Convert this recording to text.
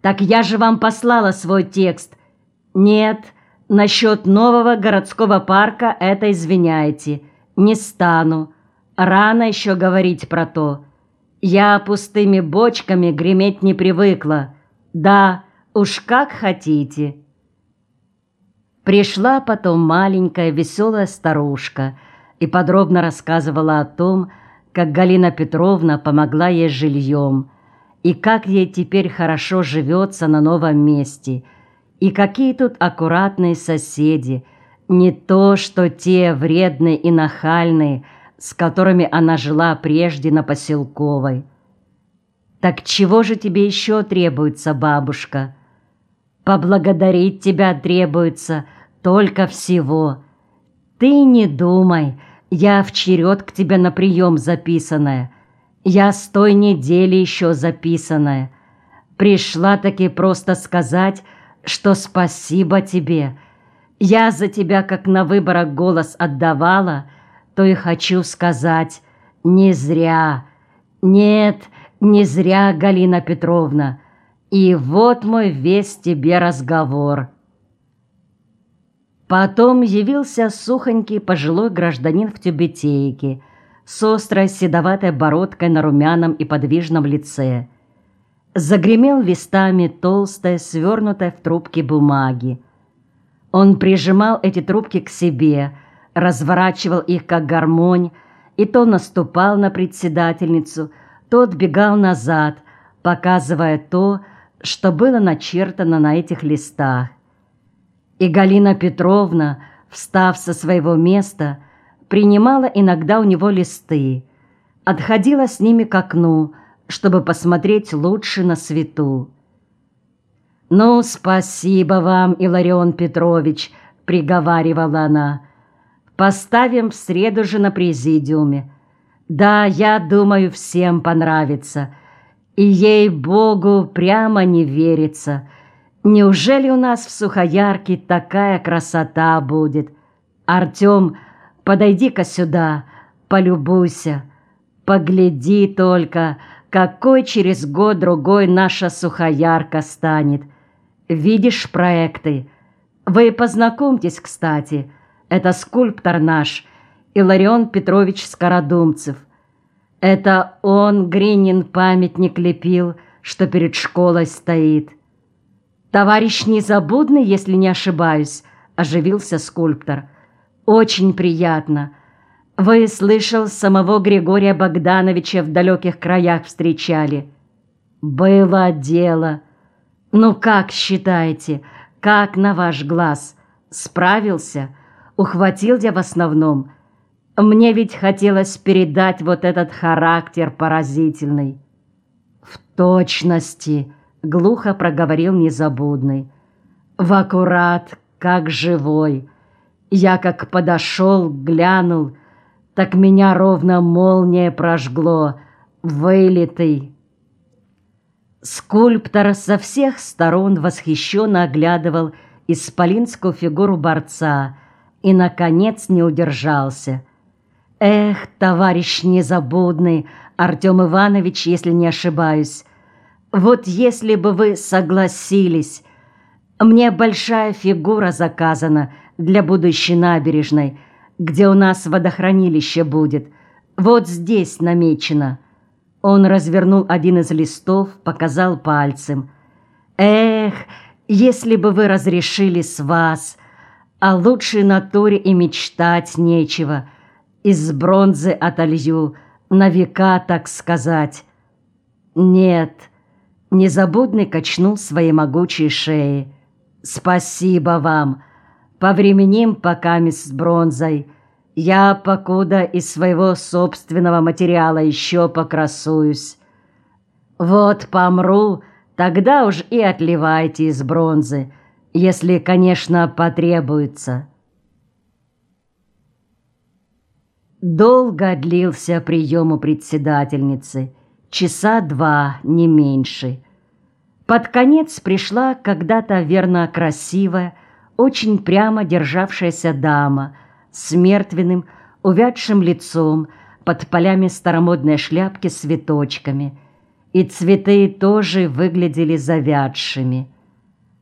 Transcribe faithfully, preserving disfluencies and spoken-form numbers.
Так я же вам послала свой текст. Нет, насчет нового городского парка это извиняйте. Не стану. Рано еще говорить про то. Я пустыми бочками греметь не привыкла. Да, уж как хотите. Пришла потом маленькая веселая старушка и подробно рассказывала о том, как Галина Петровна помогла ей с жильем, и как ей теперь хорошо живется на новом месте, и какие тут аккуратные соседи, не то что те вредные и нахальные, с которыми она жила прежде на Поселковой. «Так чего же тебе еще требуется, бабушка?» «Поблагодарить тебя требуется только всего. Ты не думай, я вчеред к тебе на прием записанная. Я с той недели еще записанная. Пришла-таки просто сказать, что спасибо тебе. Я за тебя, как на выборах голос отдавала, то и хочу сказать, не зря. Нет, не зря, Галина Петровна. И вот мой весь тебе разговор». Потом явился сухонький пожилой гражданин в тюбетейке с острой седоватой бородкой на румяном и подвижном лице. Загремел листами толстой, свернутой в трубки бумаги. Он прижимал эти трубки к себе, разворачивал их как гармонь, и то наступал на председательницу, то отбегал назад, показывая то, что было начертано на этих листах. И Галина Петровна, встав со своего места, принимала иногда у него листы, отходила с ними к окну, чтобы посмотреть лучше на свету. «Ну, спасибо вам, Илларион Петрович», — приговаривала она. «Поставим в среду же на президиуме. Да, я думаю, всем понравится. И ей-богу, прямо не верится. Неужели у нас в Сухоярке такая красота будет? Артем, подойди-ка сюда, полюбуйся. Погляди только, какой через год-другой наша Сухоярка станет. Видишь проекты? Вы познакомьтесь, кстати. Это скульптор наш, Илларион Петрович Скородумцев. Это он Гринин памятник лепил, что перед школой стоит. «Товарищ Незабудный, если не ошибаюсь», — оживился скульптор. «Очень приятно. Вы, слышал, самого Григория Богдановича в далеких краях встречали?» «Было дело. Ну, как считаете, как на ваш глаз? Справился? Ухватил я в основном? Мне ведь хотелось передать вот этот характер поразительный». «В точности», — глухо проговорил Незабудный. «В аккурат, как живой. Я как подошел, глянул, так меня ровно молния прожгло. Вылитый». Скульптор со всех сторон восхищенно оглядывал исполинскую фигуру борца и, наконец, не удержался. «Эх, товарищ Незабудный, Артем Иванович, если не ошибаюсь, вот если бы вы согласились, мне большая фигура заказана для будущей набережной, где у нас водохранилище будет. Вот здесь намечено». Он развернул один из листов, показал пальцем. «Эх, если бы вы разрешили с вас, о лучшей натуре и мечтать нечего. Из бронзы отолью, на века, так сказать». «Нет». Незабудный качнул своей могучей шеей. «Спасибо вам. Повременим пока с бронзой. Я покуда из своего собственного материала еще покрасуюсь. Вот помру, тогда уж и отливайте из бронзы, если, конечно, потребуется». Долго длился прием у председательницы. Часа два, не меньше. Под конец пришла когда-то верно красивая, очень прямо державшаяся дама с мертвенным, увядшим лицом под полями старомодной шляпки с цветочками. и цветы тоже выглядели завядшими.